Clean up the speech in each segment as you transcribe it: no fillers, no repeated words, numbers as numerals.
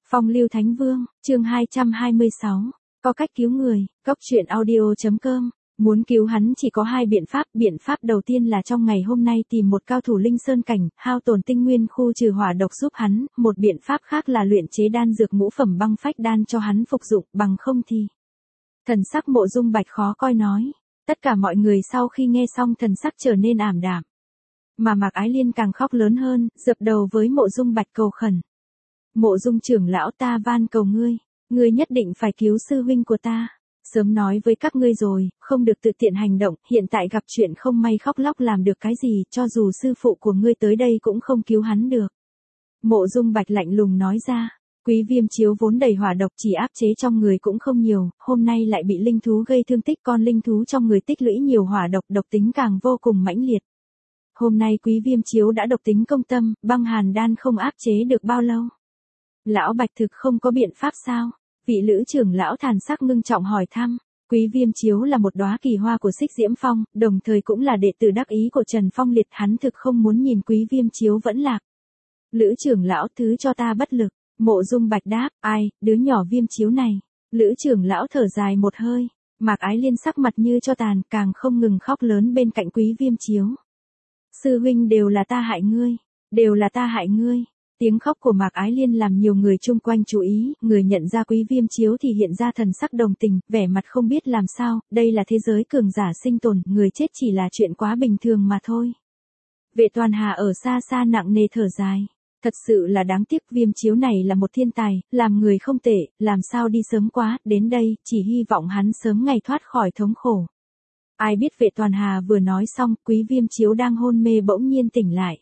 Phong lưu Thánh Vương, chương 226, có cách cứu người, Cốc truyện audio.com, muốn cứu hắn chỉ có hai biện pháp đầu tiên là trong ngày hôm nay tìm một cao thủ linh sơn cảnh, hao tổn tinh nguyên khu trừ hỏa độc giúp hắn, một biện pháp khác là luyện chế đan dược ngũ phẩm băng phách đan cho hắn phục dụng, bằng không thì. Thần sắc Mộ Dung Bạch khó coi nói, tất cả mọi người sau khi nghe xong thần sắc trở nên ảm đạm. Mà Mạc Ái Liên càng khóc lớn hơn, dập đầu với Mộ Dung Bạch cầu khẩn. Mộ Dung trưởng lão, ta van cầu ngươi nhất định phải cứu sư huynh của ta. Sớm nói với các ngươi rồi, không được tự tiện hành động, hiện tại gặp chuyện không may khóc lóc làm được cái gì, cho dù sư phụ của ngươi tới đây cũng không cứu hắn được. Mộ Dung Bạch lạnh lùng nói ra, Quý Viêm chiếu vốn đầy hỏa độc chỉ áp chế trong người cũng không nhiều, hôm nay lại bị linh thú gây thương tích, con linh thú trong người tích lũy nhiều hỏa độc, độc tính càng vô cùng mãnh liệt. Hôm nay Quý Viêm chiếu đã độc tính công tâm, băng hàn đan không áp chế được bao lâu. Lão Bạch thực không có biện pháp sao? Vị lữ trưởng lão thàn sắc ngưng trọng hỏi thăm. Quý Viêm chiếu là một đóa kỳ hoa của Xích Diễm Phong, đồng thời cũng là đệ tử đắc ý của Trần Phong Liệt, hắn thực không muốn nhìn Quý Viêm chiếu vẫn lạc. Lữ trưởng lão, thứ cho ta bất lực. Mộ Dung Bạch đáp, ai, đứa nhỏ Viêm chiếu này. Lữ trưởng lão thở dài một hơi. Mạc Ái Liên sắc mặt như cho tàn, càng không ngừng khóc lớn bên cạnh Quý Viêm chiếu. Sư huynh, đều là ta hại ngươi, đều là ta hại ngươi. Tiếng khóc của Mạc Ái Liên làm nhiều người chung quanh chú ý, người nhận ra Quý Viêm chiếu thì hiện ra thần sắc đồng tình, vẻ mặt không biết làm sao, đây là thế giới cường giả sinh tồn, người chết chỉ là chuyện quá bình thường mà thôi. Vệ Toàn Hà ở xa xa nặng nề thở dài. Thật sự là đáng tiếc, Viêm chiếu này là một thiên tài, làm người không tệ, làm sao đi sớm quá, đến đây, chỉ hy vọng hắn sớm ngày thoát khỏi thống khổ. Ai biết Vệ Toàn Hà vừa nói xong, Quý Viêm chiếu đang hôn mê bỗng nhiên tỉnh lại.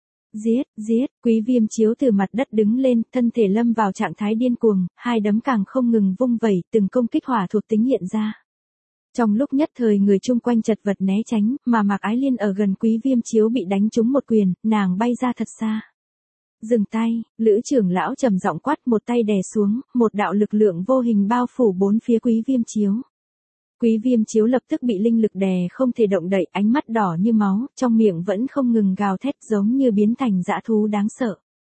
Giết, Quý Viêm chiếu từ mặt đất đứng lên, thân thể lâm vào trạng thái điên cuồng, hai đấm càng không ngừng vung vẩy, từng công kích hỏa thuộc tính hiện ra. Trong lúc nhất thời người chung quanh chật vật né tránh, mà Mạc Ái Liên ở gần Quý Viêm chiếu bị đánh trúng một quyền, nàng bay ra thật xa. Dừng tay, Lữ trưởng lão trầm giọng quát, một tay đè xuống, một đạo lực lượng vô hình bao phủ bốn phía Quý Viêm chiếu. Quý Viêm chiếu lập tức bị linh lực đè không thể động đậy, ánh mắt đỏ như máu, trong miệng vẫn không ngừng gào thét giống như biến thành dã thú đáng sợ.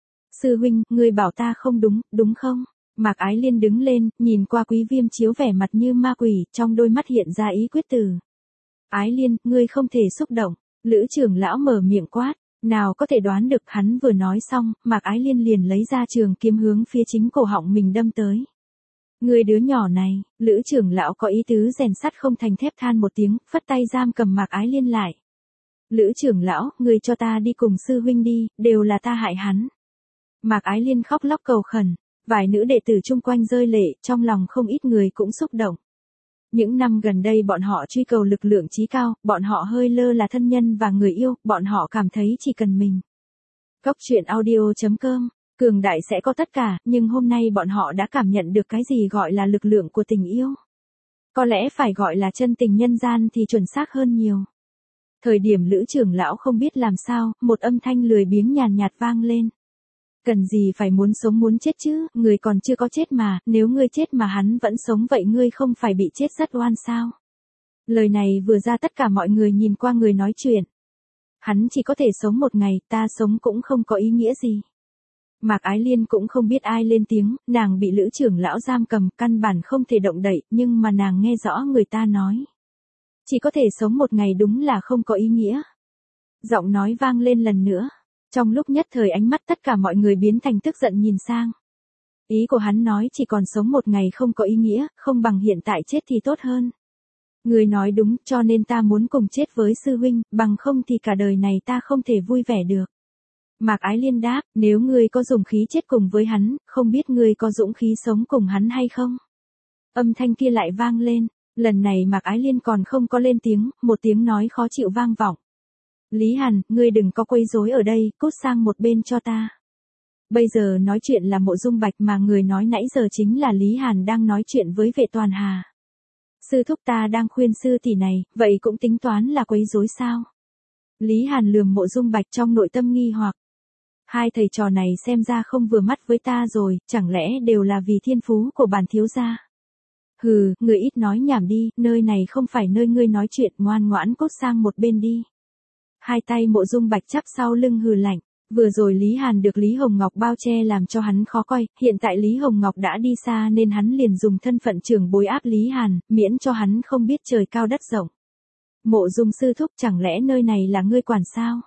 Sư huynh, ngươi bảo ta không đúng, đúng không? Mạc Ái Liên đứng lên, nhìn qua Quý Viêm chiếu vẻ mặt như ma quỷ, trong đôi mắt hiện ra ý quyết tử. Ái Liên, ngươi không thể xúc động. Lữ trưởng lão mở miệng quát, nào có thể đoán được, hắn vừa nói xong, Mạc Ái Liên liền lấy ra trường kiếm hướng phía chính cổ họng mình đâm tới. Người đứa nhỏ này, Lữ trưởng lão có ý tứ rèn sắt không thành thép, than một tiếng, phất tay giam cầm Mạc Ái Liên lại. Lữ trưởng lão, người cho ta đi cùng sư huynh đi, đều là ta hại hắn. Mạc Ái Liên khóc lóc cầu khẩn, vài nữ đệ tử chung quanh rơi lệ, trong lòng không ít người cũng xúc động. Những năm gần đây bọn họ truy cầu lực lượng chí cao, bọn họ hơi lơ là thân nhân và người yêu, bọn họ cảm thấy chỉ cần mình. Cốc truyện audio.com, cường đại sẽ có tất cả, nhưng hôm nay bọn họ đã cảm nhận được cái gì gọi là lực lượng của tình yêu. Có lẽ phải gọi là chân tình nhân gian thì chuẩn xác hơn nhiều. Thời điểm Lữ trưởng lão không biết làm sao, một âm thanh lười biếng nhàn nhạt vang lên. Cần gì phải muốn sống muốn chết chứ, người còn chưa có chết mà, nếu ngươi chết mà hắn vẫn sống vậy ngươi không phải bị chết rất oan sao? Lời này vừa ra tất cả mọi người nhìn qua người nói chuyện. Hắn chỉ có thể sống một ngày, ta sống cũng không có ý nghĩa gì. Mạc Ái Liên cũng không biết ai lên tiếng, nàng bị Lữ trưởng lão giam cầm, căn bản không thể động đậy, nhưng mà nàng nghe rõ người ta nói. Chỉ có thể sống một ngày đúng là không có ý nghĩa. Giọng nói vang lên lần nữa. Trong lúc nhất thời ánh mắt tất cả mọi người biến thành tức giận nhìn sang. Ý của hắn nói chỉ còn sống một ngày không có ý nghĩa, không bằng hiện tại chết thì tốt hơn. Người nói đúng, cho nên ta muốn cùng chết với sư huynh, bằng không thì cả đời này ta không thể vui vẻ được. Mạc Ái Liên đáp, nếu ngươi có dũng khí chết cùng với hắn, không biết ngươi có dũng khí sống cùng hắn hay không? Âm thanh kia lại vang lên, lần này Mạc Ái Liên còn không có lên tiếng, một tiếng nói khó chịu vang vọng. Lý Hàn, ngươi đừng có quấy rối ở đây, cút sang một bên cho ta. Bây giờ nói chuyện là Mộ Dung Bạch mà người nói nãy giờ chính là Lý Hàn đang nói chuyện với Vệ Toàn Hà. Sư thúc ta đang khuyên sư tỷ này, vậy cũng tính toán là quấy rối sao? Lý Hàn lườm Mộ Dung Bạch trong nội tâm nghi hoặc. Hai thầy trò này xem ra không vừa mắt với ta rồi, chẳng lẽ đều là vì thiên phú của bản thiếu gia? Hừ, người ít nói nhảm đi, nơi này không phải nơi ngươi nói chuyện, ngoan ngoãn cút sang một bên đi. Hai tay Mộ Dung Bạch chắp sau lưng hừ lạnh, Vừa rồi Lý Hàn được Lý Hồng Ngọc bao che làm cho hắn khó coi, hiện tại Lý Hồng Ngọc đã đi xa nên hắn liền dùng thân phận trưởng bối áp Lý Hàn, miễn cho hắn không biết trời cao đất rộng. Mộ Dung sư thúc, chẳng lẽ nơi này là ngươi quản sao?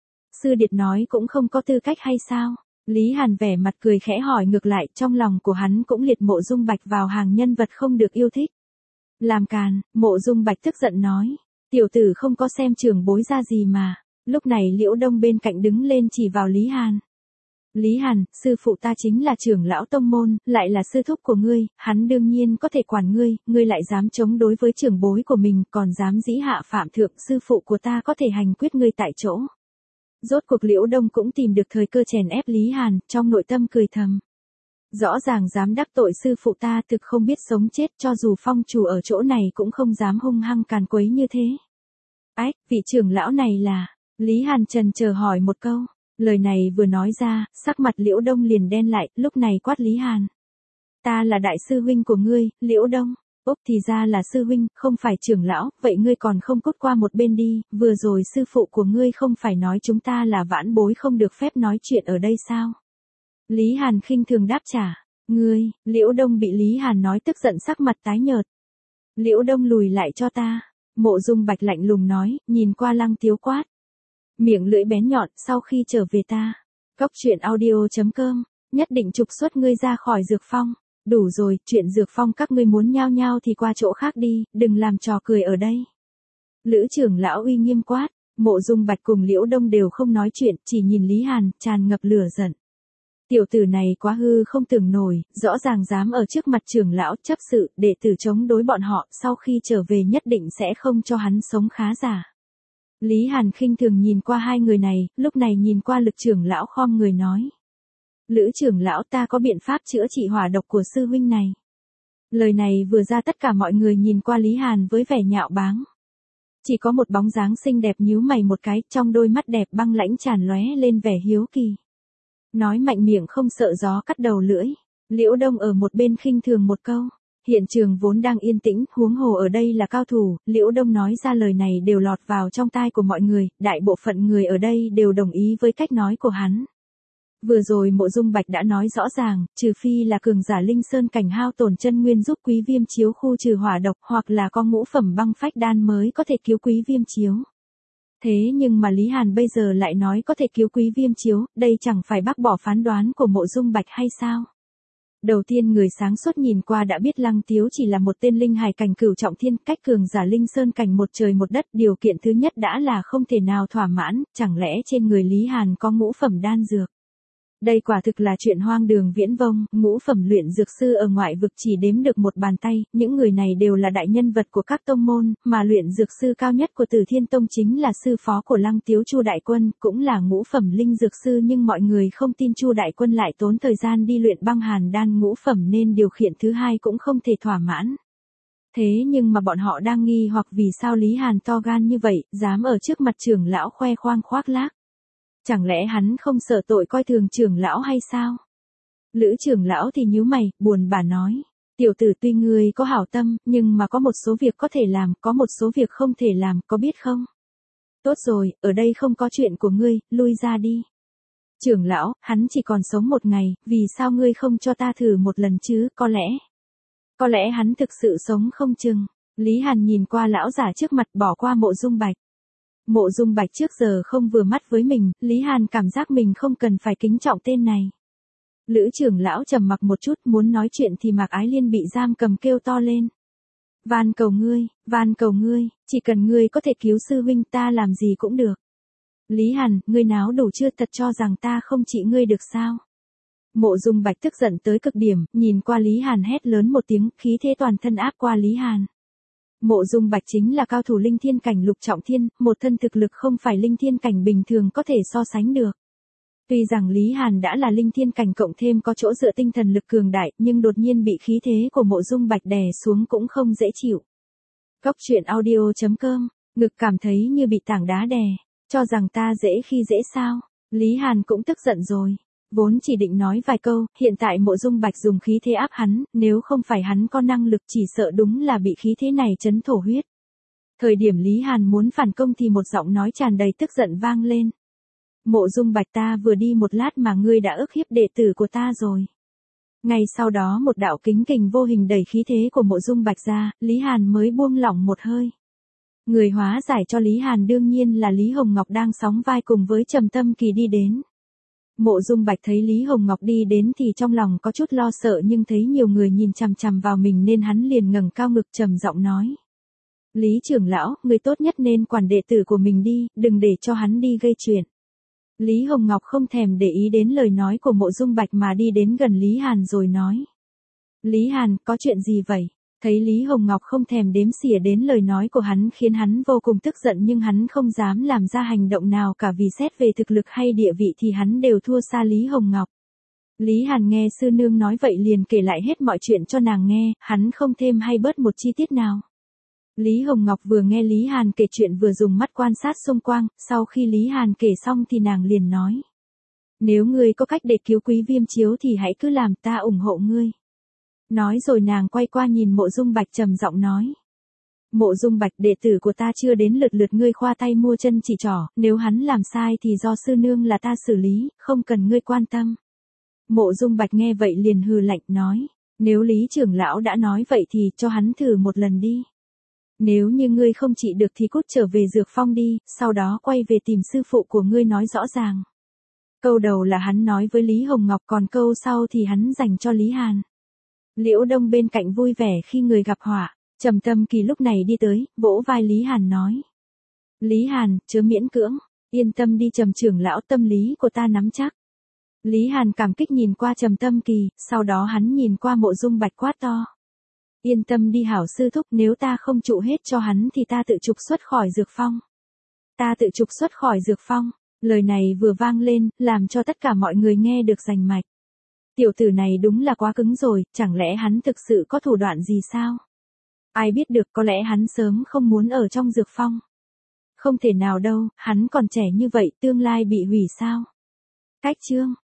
Sư điệt nói cũng không có tư cách hay sao? Lý Hàn vẻ mặt cười khẽ hỏi ngược lại, trong lòng của hắn cũng liệt Mộ Dung Bạch vào hàng nhân vật không được yêu thích. Làm càn, Mộ Dung Bạch tức giận nói, tiểu tử không có xem trưởng bối ra gì mà. Lúc này Liễu Đông bên cạnh đứng lên chỉ vào Lý Hàn. Lý Hàn, sư phụ ta chính là trưởng lão tông môn, lại là sư thúc của ngươi, hắn đương nhiên có thể quản ngươi, ngươi lại dám chống đối với trưởng bối của mình, còn dám dĩ hạ phạm thượng, sư phụ của ta có thể hành quyết ngươi tại chỗ. Rốt cuộc Liễu Đông cũng tìm được thời cơ chèn ép Lý Hàn, trong nội tâm cười thầm. Rõ ràng dám đắc tội sư phụ ta, thực không biết sống chết, cho dù phong chủ ở chỗ này cũng không dám hung hăng càn quấy như thế. Ách, vị trưởng lão này là... Lý Hàn chần chờ hỏi một câu, lời này vừa nói ra, sắc mặt Liễu Đông liền đen lại, lúc này quát Lý Hàn. Ta là đại sư huynh của ngươi, Liễu Đông. Úc, thì ra là sư huynh, không phải trưởng lão, vậy ngươi còn không cút qua một bên đi, vừa rồi sư phụ của ngươi không phải nói chúng ta là vãn bối không được phép nói chuyện ở đây sao? Lý Hàn khinh thường đáp trả, ngươi, Liễu Đông bị Lý Hàn nói tức giận sắc mặt tái nhợt. Liễu Đông lùi lại cho ta, Mộ Dung Bạch lạnh lùng nói, nhìn qua Lăng Tiếu quát. Miệng lưỡi bén nhọn, sau khi trở về ta. Cóc truyện audio.com, nhất định trục xuất ngươi ra khỏi dược phong. Đủ rồi, chuyện dược phong các ngươi muốn nhao nhao thì qua chỗ khác đi, đừng làm trò cười ở đây. Lữ trưởng lão uy nghiêm quát, Mộ Dung Bạch cùng Liễu Đông đều không nói chuyện, chỉ nhìn Lý Hàn, tràn ngập lửa giận. Tiểu tử này quá hư không tưởng nổi, rõ ràng dám ở trước mặt trưởng lão chấp sự, đệ tử chống đối bọn họ, sau khi trở về nhất định sẽ không cho hắn sống khá giả. Lý Hàn khinh thường nhìn qua hai người này, lúc này nhìn qua Lực trưởng lão khom người nói. Lữ trưởng lão, ta có biện pháp chữa trị hỏa độc của sư huynh này. Lời này vừa ra tất cả mọi người nhìn qua Lý Hàn với vẻ nhạo báng. Chỉ có một bóng dáng xinh đẹp nhíu mày một cái, trong đôi mắt đẹp băng lãnh tràn lóe lên vẻ hiếu kỳ. Nói mạnh miệng không sợ gió cắt đầu lưỡi. Liễu Đông ở một bên khinh thường một câu. Hiện trường vốn đang yên tĩnh, huống hồ ở đây là cao thủ, Liễu Đông nói ra lời này đều lọt vào trong tai của mọi người, đại bộ phận người ở đây đều đồng ý với cách nói của hắn. Vừa rồi Mộ Dung Bạch đã nói rõ ràng, trừ phi là cường giả linh sơn cảnh hao tổn chân nguyên giúp Quý Viêm Chiếu khu trừ hỏa độc, hoặc là có ngũ phẩm băng phách đan mới có thể cứu Quý Viêm Chiếu. Thế nhưng mà Lý Hàn bây giờ lại nói có thể cứu Quý Viêm Chiếu, đây chẳng phải bác bỏ phán đoán của Mộ Dung Bạch hay sao? Đầu tiên người sáng suốt nhìn qua đã biết Lăng Tiếu chỉ là một tên linh hải cảnh cửu trọng thiên, cách cường giả linh sơn cảnh một trời một đất, điều kiện thứ nhất đã là không thể nào thỏa mãn, chẳng lẽ trên người Lý Hàn có ngũ phẩm đan dược. Đây quả thực là chuyện hoang đường viễn vông, ngũ phẩm luyện dược sư ở ngoại vực chỉ đếm được một bàn tay, những người này đều là đại nhân vật của các tông môn, mà luyện dược sư cao nhất của Tử Thiên Tông chính là sư phó của Lăng Tiếu Chu Đại Quân, cũng là ngũ phẩm linh dược sư, nhưng mọi người không tin Chu Đại Quân lại tốn thời gian đi luyện băng hàn đan ngũ phẩm nên điều kiện thứ hai cũng không thể thỏa mãn. Thế nhưng mà bọn họ đang nghi hoặc vì sao Lý Hàn to gan như vậy, dám ở trước mặt trưởng lão khoe khoang khoác lác. Chẳng lẽ hắn không sợ tội coi thường trưởng lão hay sao? Lữ trưởng lão thì nhíu mày, buồn bã nói. Tiểu tử, tuy ngươi có hảo tâm, nhưng mà có một số việc có thể làm, có một số việc không thể làm, có biết không? Tốt rồi, ở đây không có chuyện của ngươi, lui ra đi. Trưởng lão, hắn chỉ còn sống một ngày, vì sao ngươi không cho ta thử một lần chứ, có lẽ hắn thực sự sống không chừng. Lý Hàn nhìn qua lão giả trước mặt, bỏ qua Mộ Dung Bạch. Mộ Dung Bạch trước giờ không vừa mắt với mình, Lý Hàn cảm giác mình không cần phải kính trọng tên này. Lữ trưởng lão trầm mặc một chút, muốn nói chuyện thì Mạc Ái Liên bị giam cầm kêu to lên. Van cầu ngươi, chỉ cần ngươi có thể cứu sư huynh ta làm gì cũng được. Lý Hàn, ngươi náo đủ chưa, thật cho rằng ta không trị ngươi được sao? Mộ Dung Bạch tức giận tới cực điểm, nhìn qua Lý Hàn hét lớn một tiếng, khí thế toàn thân áp qua Lý Hàn. Mộ Dung Bạch chính là cao thủ linh thiên cảnh lục trọng thiên, một thân thực lực không phải linh thiên cảnh bình thường có thể so sánh được. Tuy rằng Lý Hàn đã là linh thiên cảnh cộng thêm có chỗ dựa tinh thần lực cường đại, nhưng đột nhiên bị khí thế của Mộ Dung Bạch đè xuống cũng không dễ chịu. Cóc truyện audio.com, ngực cảm thấy như bị tảng đá đè, cho rằng ta dễ khi dễ sao? Lý Hàn cũng tức giận rồi. Vốn chỉ định nói vài câu, hiện tại Mộ Dung Bạch dùng khí thế áp hắn, nếu không phải hắn có năng lực chỉ sợ đúng là bị khí thế này chấn thổ huyết. Thời điểm Lý Hàn muốn phản công thì một giọng nói tràn đầy tức giận vang lên. Mộ Dung Bạch, ta vừa đi một lát mà ngươi đã ức hiếp đệ tử của ta rồi. Ngay sau đó một đạo kính kình vô hình đẩy khí thế của Mộ Dung Bạch ra, Lý Hàn mới buông lỏng một hơi. Người hóa giải cho Lý Hàn đương nhiên là Lý Hồng Ngọc đang sóng vai cùng với Trầm Tâm Kỳ đi đến. Mộ Dung Bạch thấy Lý Hồng Ngọc đi đến thì trong lòng có chút lo sợ, nhưng thấy nhiều người nhìn chằm chằm vào mình nên hắn liền ngẩng cao ngực trầm giọng nói. Lý trưởng lão, người tốt nhất nên quản đệ tử của mình đi, đừng để cho hắn đi gây chuyện. Lý Hồng Ngọc không thèm để ý đến lời nói của Mộ Dung Bạch mà đi đến gần Lý Hàn rồi nói. Lý Hàn, có chuyện gì vậy? Thấy Lý Hồng Ngọc không thèm đếm xỉa đến lời nói của hắn khiến hắn vô cùng tức giận, nhưng hắn không dám làm ra hành động nào cả vì xét về thực lực hay địa vị thì hắn đều thua xa Lý Hồng Ngọc. Lý Hàn nghe sư nương nói vậy liền kể lại hết mọi chuyện cho nàng nghe, hắn không thêm hay bớt một chi tiết nào. Lý Hồng Ngọc vừa nghe Lý Hàn kể chuyện vừa dùng mắt quan sát xung quanh, sau khi Lý Hàn kể xong thì nàng liền nói. Nếu ngươi có cách để cứu Quý Viêm Chiếu thì hãy cứ làm, ta ủng hộ ngươi. Nói rồi nàng quay qua nhìn Mộ Dung Bạch trầm giọng nói. Mộ Dung Bạch, đệ tử của ta chưa đến lượt ngươi khoa tay mua chân chỉ trỏ, nếu hắn làm sai thì do sư nương là ta xử lý, không cần ngươi quan tâm. Mộ Dung Bạch nghe vậy liền hừ lạnh nói. Nếu Lý trưởng lão đã nói vậy thì cho hắn thử một lần đi. Nếu như ngươi không trị được thì cút trở về Dược Phong đi, sau đó quay về tìm sư phụ của ngươi nói rõ ràng. Câu đầu là hắn nói với Lý Hồng Ngọc, còn câu sau thì hắn dành cho Lý Hàn. Liễu Đông bên cạnh vui vẻ khi người gặp họa, Trầm Tâm Kỳ lúc này đi tới, vỗ vai Lý Hàn nói. Lý Hàn, chớ miễn cưỡng, yên tâm đi Trầm trưởng lão, tâm lý của ta nắm chắc. Lý Hàn cảm kích nhìn qua Trầm Tâm Kỳ, sau đó hắn nhìn qua Mộ Dung Bạch quát to. Yên tâm đi hảo sư thúc, nếu ta không trụ hết cho hắn thì ta tự trục xuất khỏi Dược Phong. Ta tự trục xuất khỏi Dược Phong, lời này vừa vang lên, làm cho tất cả mọi người nghe được rành mạch. Tiểu tử này đúng là quá cứng rồi, chẳng lẽ hắn thực sự có thủ đoạn gì sao? Ai biết được, có lẽ hắn sớm không muốn ở trong Dược Phong. Không thể nào đâu, hắn còn trẻ như vậy, tương lai bị hủy sao? Cách chương